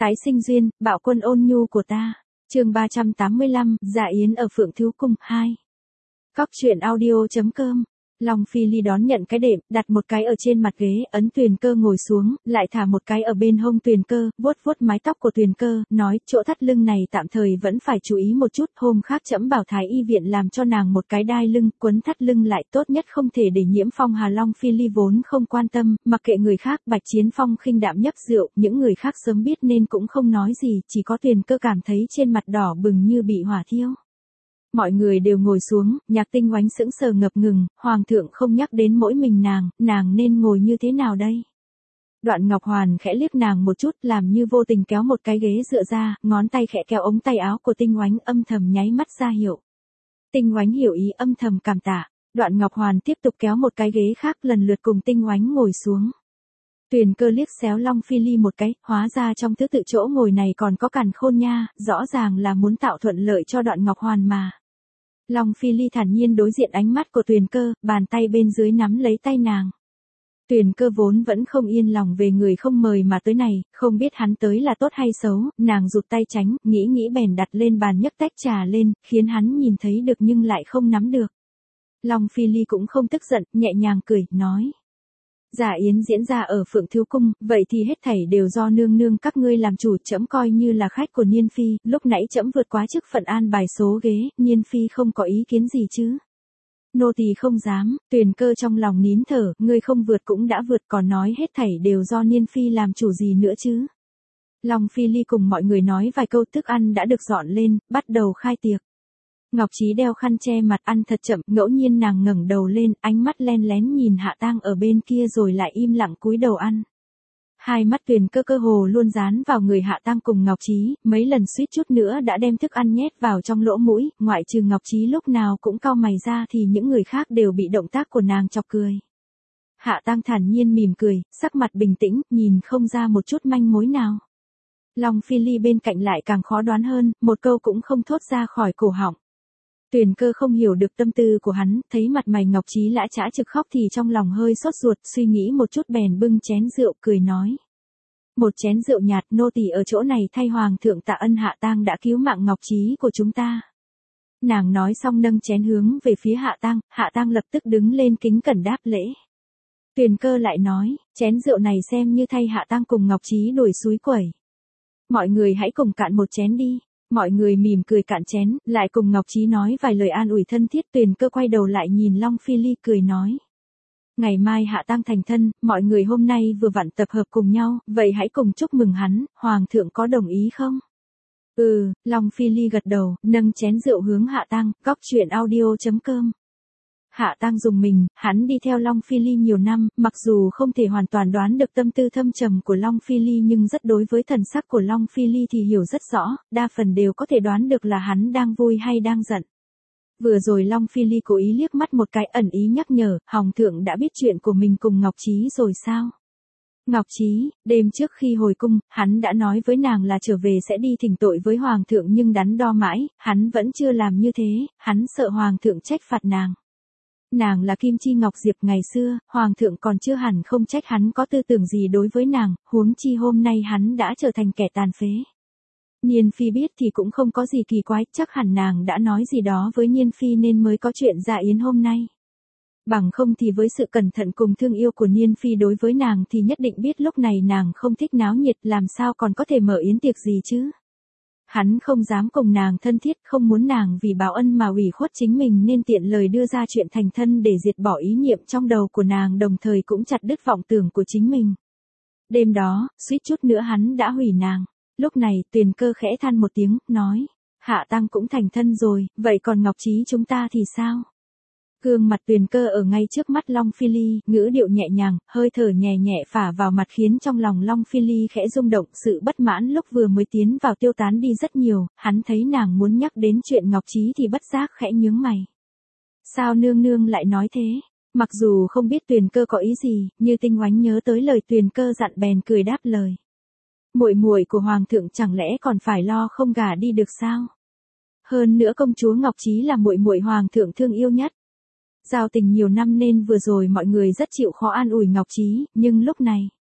Tái sinh duyên, bạo quân ôn nhu của ta. Chương 385, Dạ Yến ở Phượng Thiếu Cung 2. Cóc truyện audio.com. Long Phi Ly đón nhận cái đệm, đặt một cái ở trên mặt ghế, ấn Tuyền Cơ ngồi xuống, lại thả một cái ở bên hông Tuyền Cơ, vuốt vuốt mái tóc của Tuyền Cơ, nói, chỗ thắt lưng này tạm thời vẫn phải chú ý một chút, hôm khác trẫm bảo Thái y viện làm cho nàng một cái đai lưng, quấn thắt lưng lại, tốt nhất không thể để nhiễm phong hà. Long Phi Ly vốn không quan tâm, mặc kệ người khác. Bạch Chiến Phong khinh đạm nhấp rượu, những người khác sớm biết nên cũng không nói gì, chỉ có Tuyền Cơ cảm thấy trên mặt đỏ bừng như bị hỏa thiêu. Mọi người đều ngồi xuống, Nhạc Tinh Oánh sững sờ ngập ngừng, hoàng thượng không nhắc đến mỗi mình nàng nên ngồi như thế nào đây? Đoạn Ngọc Hoàn khẽ liếc nàng một chút, làm như vô tình kéo một cái ghế dựa ra, ngón tay khẽ kéo ống tay áo của Tinh Oánh, âm thầm nháy mắt ra hiệu. Tinh Oánh hiểu ý, âm thầm cảm tạ. Đoạn Ngọc Hoàn tiếp tục kéo một cái ghế khác, lần lượt cùng Tinh Oánh ngồi xuống. Tuyền Cơ liếc xéo Long Phi Ly một cái, hóa ra trong thứ tự chỗ ngồi này còn có Càn Khôn nha, rõ ràng là muốn tạo thuận lợi cho Đoạn Ngọc Hoàn mà. Long Phi Ly thản nhiên đối diện ánh mắt của Tuyền Cơ, bàn tay bên dưới nắm lấy tay nàng. Tuyền Cơ vốn vẫn không yên lòng về người không mời mà tới này, không biết hắn tới là tốt hay xấu, nàng rụt tay tránh, nghĩ bèn đặt lên bàn nhấc tách trà lên, khiến hắn nhìn thấy được nhưng lại không nắm được. Long Phi Ly cũng không tức giận, nhẹ nhàng cười, nói. Dạ Yến diễn ra ở Phượng Thiếu Cung, vậy thì hết thảy đều do nương nương các ngươi làm chủ, trẫm coi như là khách của Niên Phi, lúc nãy trẫm vượt quá chức phận an bài số ghế, Niên Phi không có ý kiến gì chứ? Nô tỳ không dám. Tuyền Cơ trong lòng nín thở, ngươi không vượt cũng đã vượt, còn nói hết thảy đều do Niên Phi làm chủ gì nữa chứ? Long Phi Ly cùng mọi người nói vài câu, thức ăn đã được dọn lên, bắt đầu khai tiệc. Ngọc Trí đeo khăn che mặt ăn thật chậm, ngẫu nhiên nàng ngẩng đầu lên, ánh mắt len lén nhìn Hạ Tang ở bên kia rồi lại im lặng cúi đầu ăn. Hai mắt Tuyền Cơ cơ hồ luôn dán vào người Hạ Tang cùng Ngọc Trí, mấy lần suýt chút nữa đã đem thức ăn nhét vào trong lỗ mũi, ngoại trừ Ngọc Trí lúc nào cũng cau mày ra thì những người khác đều bị động tác của nàng chọc cười. Hạ Tang thản nhiên mỉm cười, sắc mặt bình tĩnh, nhìn không ra một chút manh mối nào. Long Phi Ly bên cạnh lại càng khó đoán hơn, một câu cũng không thốt ra khỏi cổ họng. Tuyền Cơ không hiểu được tâm tư của hắn, thấy mặt mày Ngọc Trí lã chã trực khóc thì trong lòng hơi sốt ruột, suy nghĩ một chút bèn bưng chén rượu cười nói. Một chén rượu nhạt, nô tỳ ở chỗ này thay hoàng thượng tạ ân Hạ Tang đã cứu mạng Ngọc Trí của chúng ta. Nàng nói xong nâng chén hướng về phía Hạ Tang lập tức đứng lên kính cẩn đáp lễ. Tuyền Cơ lại nói, chén rượu này xem như thay Hạ Tang cùng Ngọc Trí đuổi suối quẩy. Mọi người hãy cùng cạn một chén đi. Mọi người mỉm cười cạn chén, lại cùng Ngọc Trí nói vài lời an ủi thân thiết. Tuyền Cơ quay đầu lại nhìn Long Phi Ly cười nói. Ngày mai Hạ Tang thành thân, mọi người hôm nay vừa vặn tập hợp cùng nhau, vậy hãy cùng chúc mừng hắn, hoàng thượng có đồng ý không? Long Phi Ly gật đầu, nâng chén rượu hướng Hạ Tang, cóc truyện audio.com. Hạ Tang dùng mình, hắn đi theo Long Phi Ly nhiều năm, mặc dù không thể hoàn toàn đoán được tâm tư thâm trầm của Long Phi Ly nhưng rất đối với thần sắc của Long Phi Ly thì hiểu rất rõ, đa phần đều có thể đoán được là hắn đang vui hay đang giận. Vừa rồi Long Phi Ly cố ý liếc mắt một cái ẩn ý nhắc nhở, hoàng thượng đã biết chuyện của mình cùng Ngọc Trí rồi sao? Ngọc Trí, đêm trước khi hồi cung, hắn đã nói với nàng là trở về sẽ đi thỉnh tội với hoàng thượng nhưng đắn đo mãi, hắn vẫn chưa làm như thế, hắn sợ hoàng thượng trách phạt nàng. Nàng là Kim Chi Ngọc Diệp ngày xưa, hoàng thượng còn chưa hẳn không trách hắn có tư tưởng gì đối với nàng, huống chi hôm nay hắn đã trở thành kẻ tàn phế. Niên Phi biết thì cũng không có gì kỳ quái, chắc hẳn nàng đã nói gì đó với Niên Phi nên mới có chuyện Dạ Yến hôm nay. Bằng không thì với sự cẩn thận cùng thương yêu của Niên Phi đối với nàng thì nhất định biết lúc này nàng không thích náo nhiệt, làm sao còn có thể mở yến tiệc gì chứ. Hắn không dám cùng nàng thân thiết, không muốn nàng vì báo ân mà ủy khuất chính mình nên tiện lời đưa ra chuyện thành thân để diệt bỏ ý niệm trong đầu của nàng, đồng thời cũng chặt đứt vọng tưởng của chính mình. Đêm đó, suýt chút nữa hắn đã hủy nàng. Lúc này, Tuyền Cơ khẽ than một tiếng, nói, Hạ Tang cũng thành thân rồi, vậy còn Ngọc Trí chúng ta thì sao? Gương mặt Tuyền Cơ ở ngay trước mắt Long Phi Ly, ngữ điệu nhẹ nhàng, hơi thở nhẹ nhẹ phả vào mặt khiến trong lòng Long Phi Ly khẽ rung động, sự bất mãn lúc vừa mới tiến vào tiêu tán đi rất nhiều, hắn thấy nàng muốn nhắc đến chuyện Ngọc Trí thì bất giác khẽ nhướng mày. Sao nương nương lại nói thế? Mặc dù không biết Tuyền Cơ có ý gì, như Tinh Oánh nhớ tới lời Tuyền Cơ dặn bèn cười đáp lời. Muội muội của hoàng thượng chẳng lẽ còn phải lo không gả đi được sao? Hơn nữa công chúa Ngọc Trí là muội muội hoàng thượng thương yêu nhất. Giao tình nhiều năm nên vừa rồi mọi người rất chịu khó an ủi Ngọc Trí, nhưng lúc này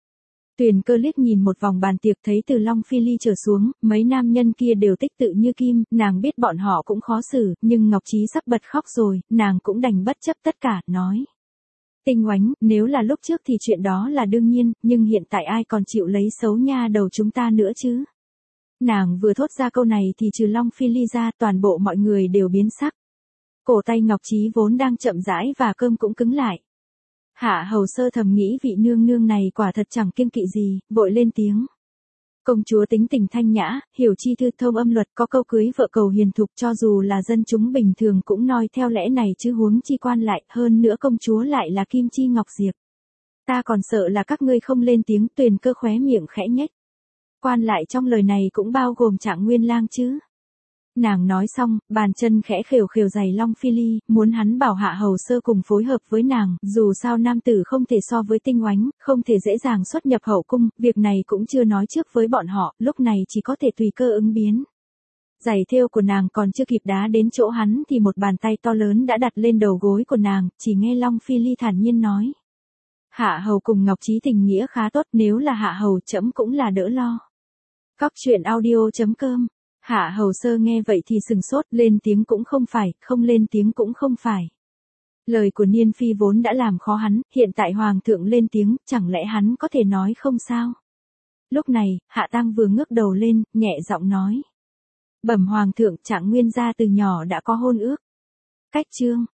Tuyền Cơ liếc nhìn một vòng bàn tiệc thấy từ Long Phi Ly trở xuống, mấy nam nhân kia đều tích tự như kim, nàng biết bọn họ cũng khó xử, nhưng Ngọc Trí sắp bật khóc rồi, nàng cũng đành bất chấp tất cả, nói. Tinh Oánh, nếu là lúc trước thì chuyện đó là đương nhiên, nhưng hiện tại ai còn chịu lấy xấu nha đầu chúng ta nữa chứ? Nàng vừa thốt ra câu này thì trừ Long Phi Ly ra toàn bộ mọi người đều biến sắc. Cổ tay Ngọc Trí vốn đang chậm rãi và cơm cũng cứng lại. Hạ Hầu Sơ thầm nghĩ vị nương nương này quả thật chẳng kiêng kỵ gì, vội lên tiếng. Công chúa tính tình thanh nhã, hiểu chi thư thông âm luật, có câu cưới vợ cầu hiền thục, cho dù là dân chúng bình thường cũng noi theo lẽ này chứ huống chi quan lại, hơn nữa công chúa lại là Kim Chi Ngọc Diệp. Ta còn sợ là các ngươi không lên tiếng. Tuyền Cơ khóe miệng khẽ nhếch. Quan lại trong lời này cũng bao gồm Trạng Nguyên Lang chứ. Nàng nói xong, bàn chân khẽ khều khều giày Long Phi Ly, muốn hắn bảo Hạ Hầu Sơ cùng phối hợp với nàng, dù sao nam tử không thể so với Tinh Oánh, không thể dễ dàng xuất nhập hậu cung, việc này cũng chưa nói trước với bọn họ, lúc này chỉ có thể tùy cơ ứng biến. Giày thêu của nàng còn chưa kịp đá đến chỗ hắn thì một bàn tay to lớn đã đặt lên đầu gối của nàng, chỉ nghe Long Phi Ly thản nhiên nói. Hạ Hầu cùng Ngọc Trí tình nghĩa khá tốt, nếu là Hạ Hầu trẫm cũng là đỡ lo. Cóc truyện audio.com. Hạ Hầu Sơ nghe vậy thì sừng sốt, lên tiếng cũng không phải, không lên tiếng cũng không phải. Lời của Niên Phi vốn đã làm khó hắn, hiện tại Hoàng thượng lên tiếng, chẳng lẽ hắn có thể nói không sao? Lúc này, Hạ Tăng vừa ngước đầu lên, nhẹ giọng nói. Bẩm Hoàng thượng, Trạng Nguyên gia từ nhỏ đã có hôn ước. Cách chương.